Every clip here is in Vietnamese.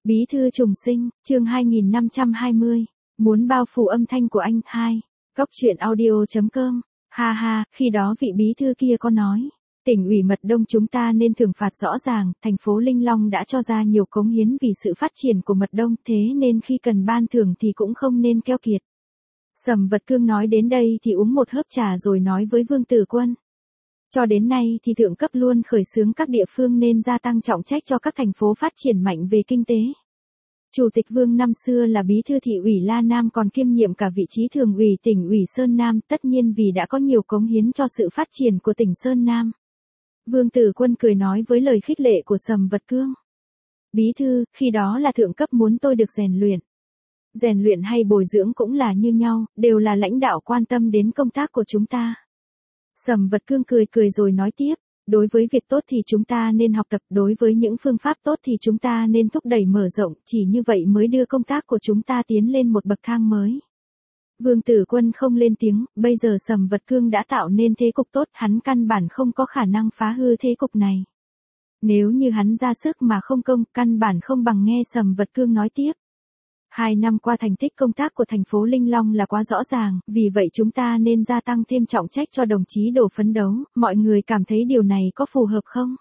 Bí thư trùng sinh, chương 2520. Muốn bao phủ âm thanh của anh, 2. Góc truyện audio.com. Ha ha, khi đó vị bí thư kia có nói. Tỉnh ủy Mật Đông chúng ta nên thưởng phạt rõ ràng, thành phố Linh Long đã cho ra nhiều cống hiến vì sự phát triển của Mật Đông, thế nên khi cần ban thưởng thì cũng không nên keo kiệt. Sầm Vật Cương nói đến đây thì uống một hớp trà rồi nói với Vương Tử Quân. Cho đến nay thì thượng cấp luôn khởi xướng các địa phương nên gia tăng trọng trách cho các thành phố phát triển mạnh về kinh tế. Chủ tịch Vương năm xưa là bí thư thị ủy La Nam còn kiêm nhiệm cả vị trí thường ủy tỉnh ủy Sơn Nam, tất nhiên vì đã có nhiều cống hiến cho sự phát triển của tỉnh Sơn Nam. Vương Tử Quân cười nói với lời khích lệ của Sầm Vật Cương. Bí thư, khi đó là thượng cấp muốn tôi được rèn luyện. Rèn luyện hay bồi dưỡng cũng là như nhau, đều là lãnh đạo quan tâm đến công tác của chúng ta. Sầm Vật Cương cười rồi nói tiếp, đối với việc tốt thì chúng ta nên học tập, đối với những phương pháp tốt thì chúng ta nên thúc đẩy mở rộng, chỉ như vậy mới đưa công tác của chúng ta tiến lên một bậc thang mới. Vương Tử Quân không lên tiếng, bây giờ Sầm Vật Cương đã tạo nên thế cục tốt, hắn căn bản không có khả năng phá hư thế cục này. Nếu như hắn ra sức mà không công, căn bản không bằng nghe Sầm Vật Cương nói tiếp. 2 năm qua thành tích công tác của thành phố Linh Long là quá rõ ràng, vì vậy chúng ta nên gia tăng thêm trọng trách cho đồng chí Đồ phấn đấu, mọi người cảm thấy điều này có phù hợp không?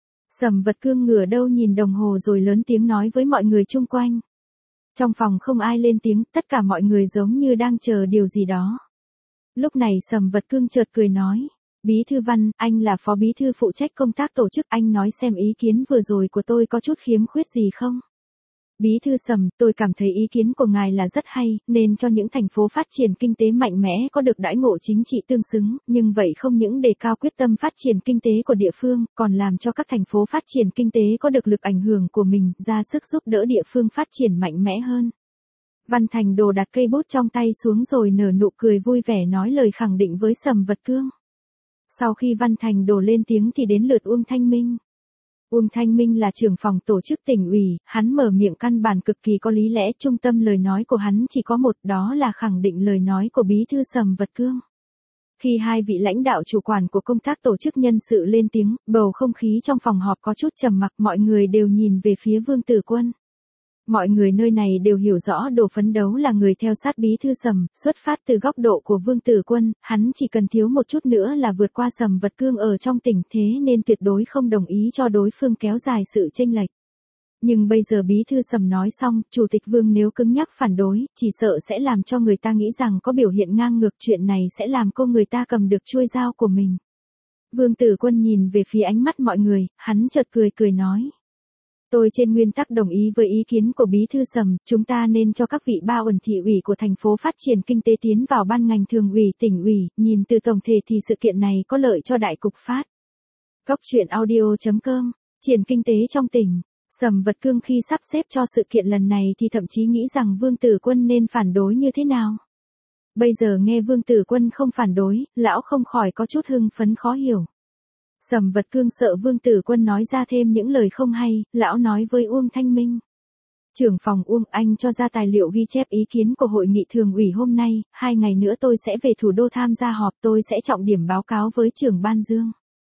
Sầm Vật Cương ngửa đầu nhìn đồng hồ rồi lớn tiếng nói với mọi người chung quanh. Trong phòng không ai lên tiếng, tất cả mọi người giống như đang chờ điều gì đó. Lúc này Sầm Vật Cương chợt cười nói, Bí thư Văn, anh là phó bí thư phụ trách công tác tổ chức, anh nói xem ý kiến vừa rồi của tôi có chút khiếm khuyết gì không? Bí thư Sầm, tôi cảm thấy ý kiến của ngài là rất hay, nên cho những thành phố phát triển kinh tế mạnh mẽ có được đãi ngộ chính trị tương xứng, nhưng vậy không những đề cao quyết tâm phát triển kinh tế của địa phương, còn làm cho các thành phố phát triển kinh tế có được lực ảnh hưởng của mình, ra sức giúp đỡ địa phương phát triển mạnh mẽ hơn. Văn Thành Đồ đặt cây bút trong tay xuống rồi nở nụ cười vui vẻ nói lời khẳng định với Sầm Vật Cương. Sau khi Văn Thành Đồ lên tiếng thì đến lượt Uông Thanh Minh. Uông Thanh Minh là trưởng phòng tổ chức tỉnh ủy, hắn mở miệng căn bản cực kỳ có lý lẽ, trung tâm lời nói của hắn chỉ có một, đó là khẳng định lời nói của bí thư Sầm Vật Cương. Khi hai vị lãnh đạo chủ quản của công tác tổ chức nhân sự lên tiếng, bầu không khí trong phòng họp có chút trầm mặc, mọi người đều nhìn về phía Vương Tử Quân. Mọi người nơi này đều hiểu rõ Đồ phấn đấu là người theo sát bí thư Sầm, xuất phát từ góc độ của Vương Tử Quân, hắn chỉ cần thiếu một chút nữa là vượt qua Sầm Vật Cương ở trong tỉnh, thế nên tuyệt đối không đồng ý cho đối phương kéo dài sự chênh lệch. Nhưng bây giờ bí thư Sầm nói xong, Chủ tịch Vương nếu cứng nhắc phản đối, chỉ sợ sẽ làm cho người ta nghĩ rằng có biểu hiện ngang ngược, chuyện này sẽ làm cô người ta cầm được chuôi dao của mình. Vương Tử Quân nhìn về phía ánh mắt mọi người, hắn chợt cười nói. Tôi trên nguyên tắc đồng ý với ý kiến của bí thư Sầm, chúng ta nên cho các vị ba uẩn thị ủy của thành phố phát triển kinh tế tiến vào ban ngành thường ủy tỉnh ủy, nhìn từ tổng thể thì sự kiện này có lợi cho đại cục phát. Góc truyện audio.com, triển kinh tế trong tỉnh. Sầm Vật Cương khi sắp xếp cho sự kiện lần này thì thậm chí nghĩ rằng Vương Tử Quân nên phản đối như thế nào. Bây giờ nghe Vương Tử Quân không phản đối, lão không khỏi có chút hưng phấn khó hiểu. Sầm Vật Cương sợ Vương Tử Quân nói ra thêm những lời không hay, lão nói với Uông Thanh Minh. Trưởng phòng Uông, anh cho ra tài liệu ghi chép ý kiến của hội nghị thường ủy hôm nay, 2 ngày nữa tôi sẽ về thủ đô tham gia họp, tôi sẽ trọng điểm báo cáo với trưởng ban Dương.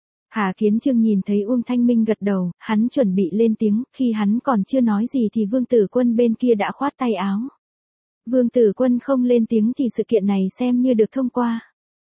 Hà Kiến Trương nhìn thấy Uông Thanh Minh gật đầu, hắn chuẩn bị lên tiếng, khi hắn còn chưa nói gì thì Vương Tử Quân bên kia đã khoát tay áo. Vương Tử Quân không lên tiếng thì sự kiện này xem như được thông qua.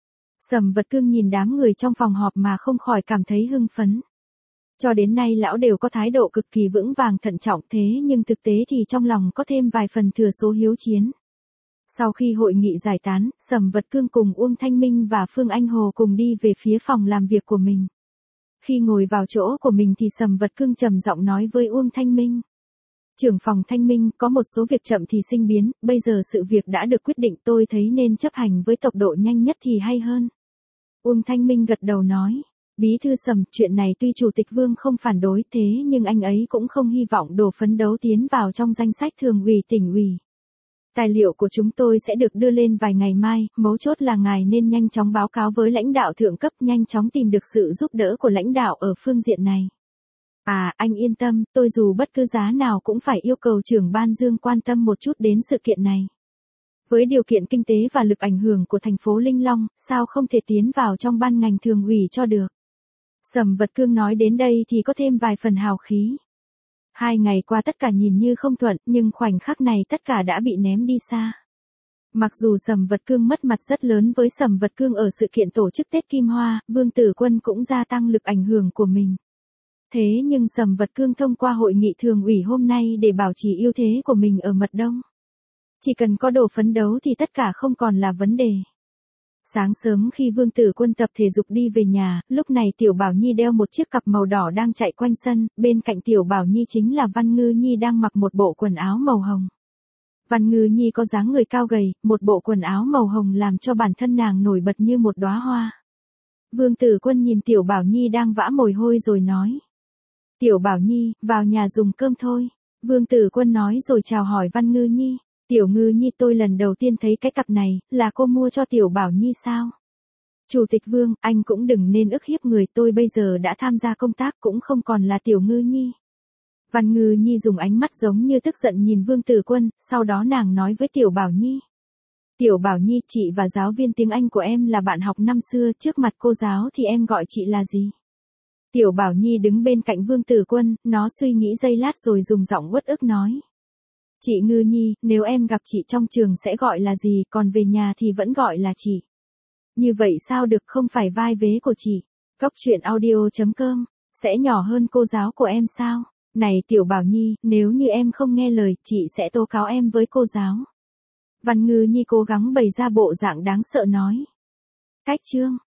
Sầm Vật Cương nhìn đám người trong phòng họp mà không khỏi cảm thấy hưng phấn. Cho đến nay lão đều có thái độ cực kỳ vững vàng thận trọng, thế nhưng thực tế thì trong lòng có thêm vài phần thừa số hiếu chiến. Sau khi hội nghị giải tán, Sầm Vật Cương cùng Uông Thanh Minh và Phương Anh Hồ cùng đi về phía phòng làm việc của mình. Khi ngồi vào chỗ của mình thì Sầm Vật Cương trầm giọng nói với Uông Thanh Minh. Trưởng phòng Thanh Minh, có một số việc chậm thì sinh biến, bây giờ sự việc đã được quyết định, tôi thấy nên chấp hành với tốc độ nhanh nhất thì hay hơn. Uông Thanh Minh gật đầu nói, bí thư Sầm, chuyện này tuy Chủ tịch Vương không phản đối thế nhưng anh ấy cũng không hy vọng Đồ phấn đấu tiến vào trong danh sách thường ủy tỉnh ủy. Tài liệu của chúng tôi sẽ được đưa lên vài ngày mai, mấu chốt là ngài nên nhanh chóng báo cáo với lãnh đạo thượng cấp, nhanh chóng tìm được sự giúp đỡ của lãnh đạo ở phương diện này. À, anh yên tâm, tôi dù bất cứ giá nào cũng phải yêu cầu trưởng ban Dương quan tâm một chút đến sự kiện này. Với điều kiện kinh tế và lực ảnh hưởng của thành phố Linh Long, sao không thể tiến vào trong ban ngành thường ủy cho được. Sầm Vật Cương nói đến đây thì có thêm vài phần hào khí. 2 ngày qua tất cả nhìn như không thuận, nhưng khoảnh khắc này tất cả đã bị ném đi xa. Mặc dù Sầm Vật Cương mất mặt rất lớn với Sầm Vật Cương ở sự kiện tổ chức Tết Kim Hoa, Vương Tử Quân cũng gia tăng lực ảnh hưởng của mình. Thế nhưng Sầm Vật Cương thông qua hội nghị thường ủy hôm nay để bảo trì ưu thế của mình ở Mật Đông. Chỉ cần có đồ phấn đấu thì tất cả không còn là vấn đề. Sáng sớm khi Vương Tử Quân tập thể dục đi về nhà, lúc này Tiểu Bảo Nhi đeo một chiếc cặp màu đỏ đang chạy quanh sân, bên cạnh Tiểu Bảo Nhi chính là Văn Ngư Nhi đang mặc một bộ quần áo màu hồng. Văn Ngư Nhi có dáng người cao gầy, một bộ quần áo màu hồng làm cho bản thân nàng nổi bật như một đóa hoa. Vương Tử Quân nhìn Tiểu Bảo Nhi đang vã mồ hôi rồi nói. Tiểu Bảo Nhi, vào nhà dùng cơm thôi. Vương Tử Quân nói rồi chào hỏi Văn Ngư Nhi. Tiểu Ngư Nhi, tôi lần đầu tiên thấy cái cặp này, là cô mua cho Tiểu Bảo Nhi sao? Chủ tịch Vương, anh cũng đừng nên ức hiếp người, tôi bây giờ đã tham gia công tác cũng không còn là Tiểu Ngư Nhi. Văn Ngư Nhi dùng ánh mắt giống như tức giận nhìn Vương Tử Quân, sau đó nàng nói với Tiểu Bảo Nhi. Tiểu Bảo Nhi, chị và giáo viên tiếng Anh của em là bạn học năm xưa, trước mặt cô giáo thì em gọi chị là gì? Tiểu Bảo Nhi đứng bên cạnh Vương Tử Quân, nó suy nghĩ giây lát rồi dùng giọng uất ức nói. Chị Ngư Nhi, nếu em gặp chị trong trường sẽ gọi là gì, còn về nhà thì vẫn gọi là chị. Như vậy sao được, không phải vai vế của chị. Cốc truyện audio.com, sẽ nhỏ hơn cô giáo của em sao? Này Tiểu Bảo Nhi, nếu như em không nghe lời, chị sẽ tố cáo em với cô giáo. Văn Ngư Nhi cố gắng bày ra bộ dạng đáng sợ nói. Cách chương